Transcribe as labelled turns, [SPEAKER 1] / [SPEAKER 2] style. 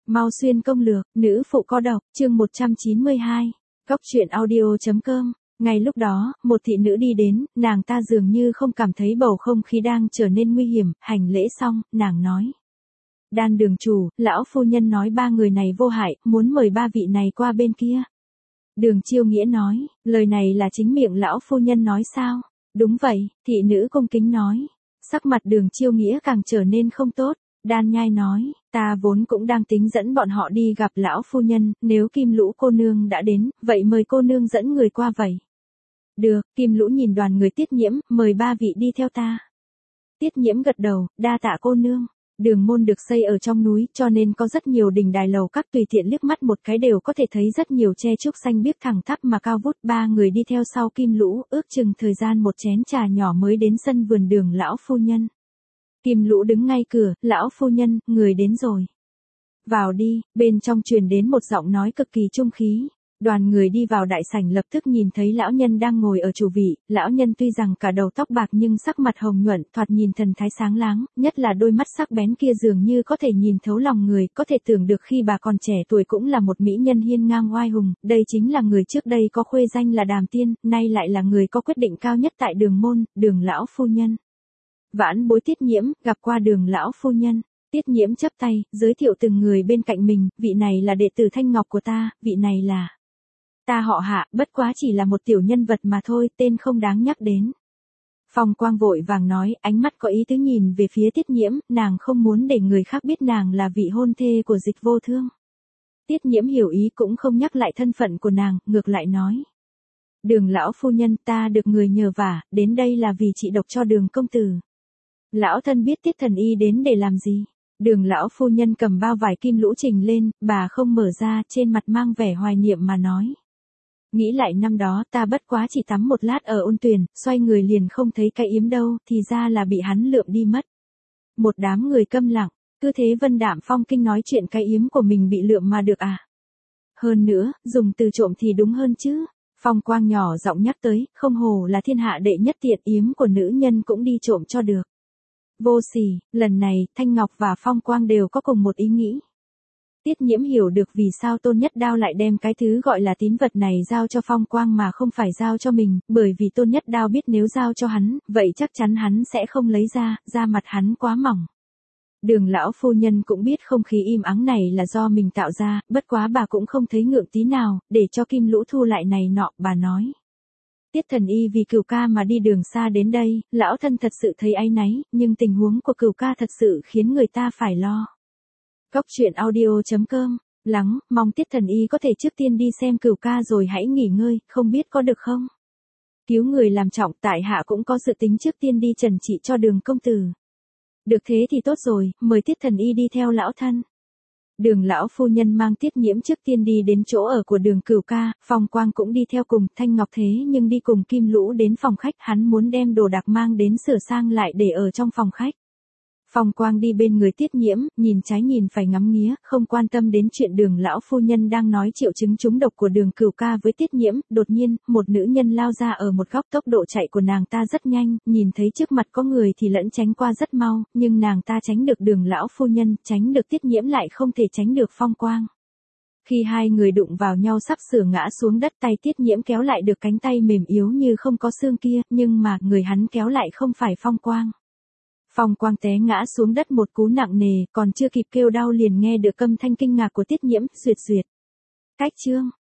[SPEAKER 1] Mau xuyên công lược, nữ phụ có độc, chương 192. Cốc truyện audio.com. Ngay lúc đó, một thị nữ đi đến, nàng ta dường như không cảm thấy bầu không khí đang trở nên nguy hiểm, hành lễ xong, nàng nói. Đan đường chủ, lão phu nhân nói ba người này vô hại, muốn mời ba vị này qua bên kia. Đường Chiêu Nghĩa nói, lời này là chính miệng lão phu nhân nói sao? Đúng vậy, thị nữ cung kính nói. Sắc mặt Đường Chiêu Nghĩa càng trở nên không tốt. Đan Nhai nói, ta vốn cũng đang tính dẫn bọn họ đi gặp lão phu nhân, nếu Kim Lũ cô nương đã đến, vậy mời cô nương dẫn người qua vậy. Được, Kim Lũ nhìn đoàn người Tiết Nhiễm, mời ba vị đi theo ta. Tiết Nhiễm gật đầu, đa tạ cô nương. Đường môn được xây ở trong núi, cho nên có rất nhiều đình đài lầu các, tùy tiện liếc mắt một cái đều có thể thấy rất nhiều tre trúc xanh biếc thẳng tắp mà cao vút. Ba người đi theo sau Kim Lũ, ước chừng thời gian một chén trà nhỏ mới đến sân vườn Đường lão phu nhân. Kim Lũ đứng ngay cửa, lão phu nhân, người đến rồi. Vào đi, bên trong truyền đến một giọng nói cực kỳ trung khí. Đoàn người đi vào đại sảnh lập tức nhìn thấy lão nhân đang ngồi ở chủ vị, lão nhân tuy rằng cả đầu tóc bạc nhưng sắc mặt hồng nhuận, thoạt nhìn thần thái sáng láng, nhất là đôi mắt sắc bén kia dường như có thể nhìn thấu lòng người, có thể tưởng được khi bà còn trẻ tuổi cũng là một mỹ nhân hiên ngang oai hùng, đây chính là người trước đây có khuê danh là Đàm Tiên, nay lại là người có quyết định cao nhất tại Đường môn, Đường lão phu nhân. Vãn bối Tiết Nhiễm, gặp qua Đường lão phu nhân. Tiết Nhiễm chắp tay, giới thiệu từng người bên cạnh mình, vị này là đệ tử Thanh Ngọc của ta, vị này là... Ta họ Hạ, bất quá chỉ là một tiểu nhân vật mà thôi, tên không đáng nhắc đến. Phong Quang vội vàng nói, ánh mắt có ý tứ nhìn về phía Tiết Nhiễm, nàng không muốn để người khác biết nàng là vị hôn thê của Dịch Vô Thương. Tiết Nhiễm hiểu ý cũng không nhắc lại thân phận của nàng, ngược lại nói. Đường lão phu nhân, ta được người nhờ vả, đến đây là vì trị độc cho Đường công tử. Lão thân biết Tiết thần y đến để làm gì. Đường lão phu nhân cầm bao vải kim lũ trình lên, bà không mở ra, trên mặt mang vẻ hoài niệm mà nói. Nghĩ lại năm đó ta bất quá chỉ tắm một lát ở ôn tuyền, xoay người liền không thấy cái yếm đâu, thì ra là bị hắn lượm đi mất. Một đám người câm lặng, cứ thế Vân Đạm Phong kinh nói chuyện cái yếm của mình bị lượm mà được à. Hơn nữa, dùng từ trộm thì đúng hơn chứ. Phong Quang nhỏ giọng nhắc tới, không hồ là thiên hạ đệ nhất tiện yếm của nữ nhân cũng đi trộm cho được. Vô sỉ, lần này, Thanh Ngọc và Phong Quang đều có cùng một ý nghĩ. Tiết Nhiễm hiểu được vì sao Tôn Nhất Đao lại đem cái thứ gọi là tín vật này giao cho Phong Quang mà không phải giao cho mình, bởi vì Tôn Nhất Đao biết nếu giao cho hắn, vậy chắc chắn hắn sẽ không lấy ra, da mặt hắn quá mỏng. Đường lão phu nhân cũng biết không khí im ắng này là do mình tạo ra, bất quá bà cũng không thấy ngượng tí nào, để cho Kim Lũ thu lại này nọ, bà nói. Tiết thần y vì Cửu ca mà đi đường xa đến đây, lão thân thật sự thấy áy náy, nhưng tình huống của Cửu ca thật sự khiến người ta phải lo. Cốc truyện audio.com. Lắng, mong Tiết thần y có thể trước tiên đi xem Cửu ca rồi hãy nghỉ ngơi, không biết có được không? Cứu người làm trọng, tại hạ cũng có dự tính trước tiên đi trần trị cho Đường công tử. Được thế thì tốt rồi, mời Tiết thần y đi theo lão thân. Đường lão phu nhân mang Tiết Nhiễm trước tiên đi đến chỗ ở của Đường Cửu ca, Phong Quang cũng đi theo cùng, Thanh Ngọc thế nhưng đi cùng Kim Lũ đến phòng khách, hắn muốn đem đồ đạc mang đến sửa sang lại để ở trong phòng khách. Phong Quang đi bên người Tiết Nhiễm, nhìn trái nhìn phải ngắm nghía, không quan tâm đến chuyện Đường lão phu nhân đang nói triệu chứng trúng độc của Đường Cửu ca với Tiết Nhiễm, đột nhiên, một nữ nhân lao ra ở một góc, tốc độ chạy của nàng ta rất nhanh, nhìn thấy trước mặt có người thì lẫn tránh qua rất mau, nhưng nàng ta tránh được Đường lão phu nhân, tránh được Tiết Nhiễm lại không thể tránh được Phong Quang. Khi hai người đụng vào nhau sắp sửa ngã xuống đất, tay Tiết Nhiễm kéo lại được cánh tay mềm yếu như không có xương kia, nhưng mà người hắn kéo lại không phải Phong Quang. Phong Quang té ngã xuống đất một cú nặng nề, còn chưa kịp kêu đau liền nghe được âm thanh kinh ngạc của Tiết Nhiễm, duyệt duyệt. Cách chương.